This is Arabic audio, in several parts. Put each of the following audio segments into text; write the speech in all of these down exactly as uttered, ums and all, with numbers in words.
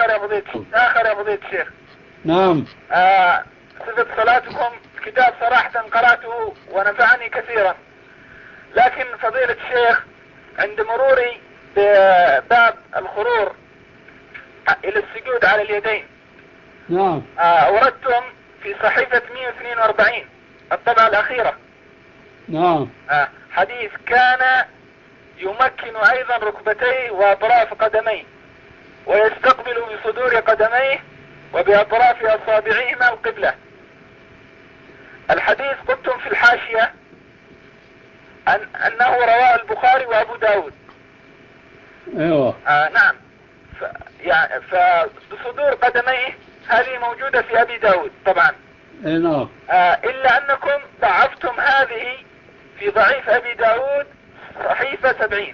آخر يا فضيلة آخر يا فضيلة الشيخ. نعم. آه صفة صلاتكم كتاب صراحة قرأته ونفعني كثيرا، لكن فضيلة الشيخ عند مروري بباب الخرور إلى السجود على اليدين، نعم. آه أوردتم في صحيفة مئة واثنين وأربعين الطبعة الأخيرة. نعم. آه حديث كان يمكن أيضا ركبتيه وأطراف قدميه ويستقبل بصدور قدميه وبأطراف أصابعهما القبلة. الحديث قلتم في الحاشية أن أنه رواه البخاري وأبو داود. ايوه. آه نعم. ف... يعني فبصدور قدميه هذه موجودة في أبي داود طبعا. اي نعم. آه إلا أنكم ضعفتم هذه في ضعيف أبي داود صحيفة سبعين.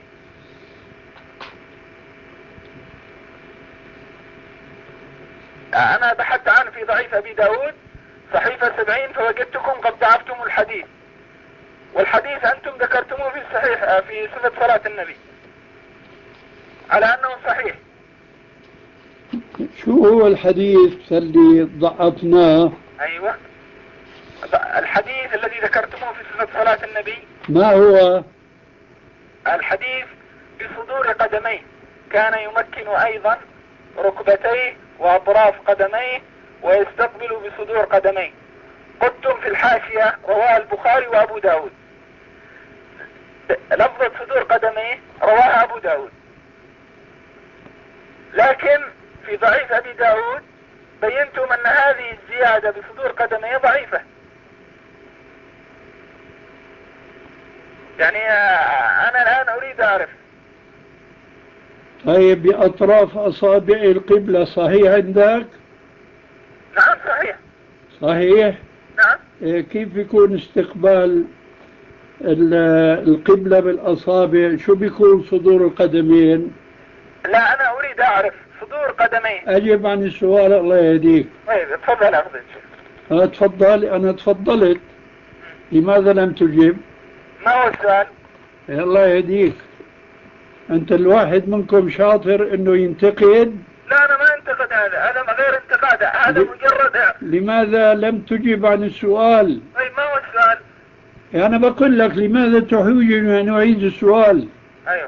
آه أنا بحثت عنه في ضعيف أبي داود صحيفة سبعين فوجدتكم قد ضعفتم الحديث، والحديث أنتم ذكرتموه في الصحيح آه في صفة صلاة النبي على أنه صحيح. شو هو الحديث اللي ضعفناه؟ أيوة الحديث الذي ذكرتموه في صفة صلاة النبي. ما هو؟ الحديث بصدور قدميه كان يمكن أيضا ركبتيه وأطراف قدميه ويستقبل بصدور قدميه. قلتم في الحاشية رواه البخاري وأبو داود. لفظة صدور قدميه رواها أبو داود، لكن في ضعيف أبي داود بينتم أن هذه الزيادة بصدور قدميه ضعيفة. يعني أنا الآن أريد أعرف. طيب بأطراف أصابع القبلة صحيح عندك؟ نعم صحيح. صحيح؟ نعم. إيه كيف يكون استقبال القبلة بالأصابع؟ شو بيكون صدور القدمين؟ لا أنا أريد أعرف صدور قدمين. أجب عن السؤال الله يهديك. طيب تفضل أفضل. أنا تفضل أنا تفضلت. لماذا لم تجب؟ ما هو السؤال؟ الله يهديك. أنت الواحد منكم شاطر إنه ينتقد. لا أنا ما انتقد هذا، هذا غير انتقاد، هذا ل... مجرد. لماذا لم تجب عن السؤال؟ طيب ما هو السؤال؟ أنا بقول لك لماذا تحوج أن أعيد السؤال؟ أيوه.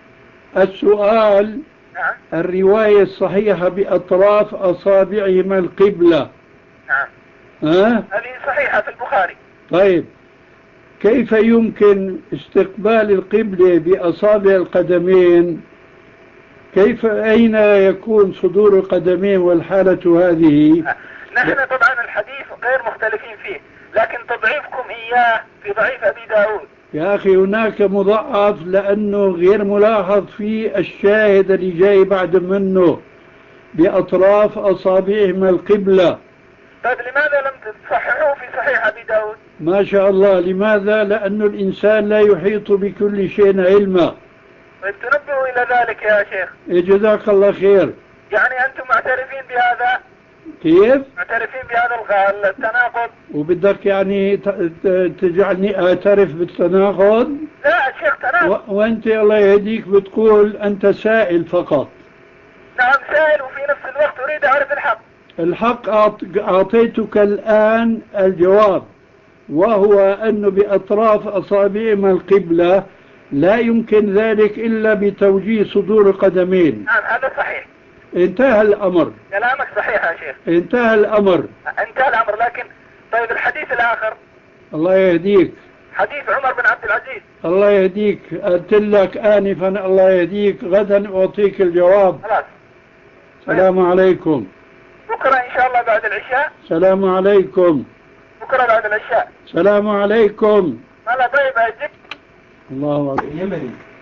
السؤال نعم. الرواية الصحيحة بأطراف أصابعهما القبلة. نعم. ها؟ هذه صحيحة في البخاري. طيب كيف يمكن استقبال القبلة بأصابع القدمين؟ كيف أين يكون صدور القدمين والحالة هذه؟ نحن طبعا الحديث غير مختلفين فيه، لكن تضعيفكم إياه في ضعيف أبي داود. يا أخي هناك مضاعف لأنه غير ملاحظ في الشاهد اللي جاي بعد منه بأطراف أصابعهما القبلة. طيب لماذا لم تصححوه في صحيح أبي داود؟ ما شاء الله. لماذا؟ لأن الإنسان لا يحيط بكل شيء علما. طيب تنبهوا إلى ذلك يا شيخ. جزاك الله خير. يعني أنتم معترفين بهذا؟ كيف؟ معترفين بهذا التناقض؟ وبدك يعني تجعلني أعترف بالتناقض؟ لا شيخ تناقض. وأنت الله يهديك بتقول أنت سائل فقط. نعم سائل وفي نفس الوقت أريد أعرف الحق. الحق أعطيتك الآن الجواب، وهو أنه بأطراف أصابعهما القبلة لا يمكن ذلك إلا بتوجيه صدور القدمين. نعم هذا صحيح. انتهى الأمر. كلامك صحيح يا شيخ. انتهى الأمر. انتهى الأمر، لكن طيب الحديث الآخر. الله يهديك. حديث عمر بن عبد العزيز. الله يهديك. قلت لك آنفا الله يهديك غدا أعطيك الجواب. خلاص. السلام عليكم. بكرة إن شاء الله بعد العشاء. السلام عليكم. بكرة بعد العشاء. السلام عليكم. هلا طيب أجيب. الله أكبر.